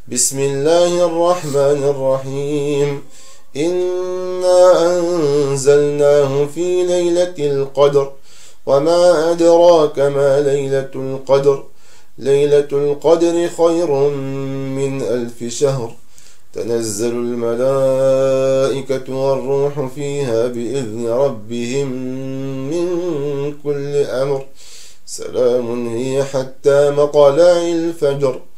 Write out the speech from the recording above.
بسم الله الرحمن الرحيم. إنا أنزلناه في ليلة القدر، وما أدراك ما ليلة القدر. ليلة القدر خير من 1000 شهر. تنزل الملائكة والروح فيها بإذن ربهم من كل أمر. سلام هي حتى مطلع الفجر.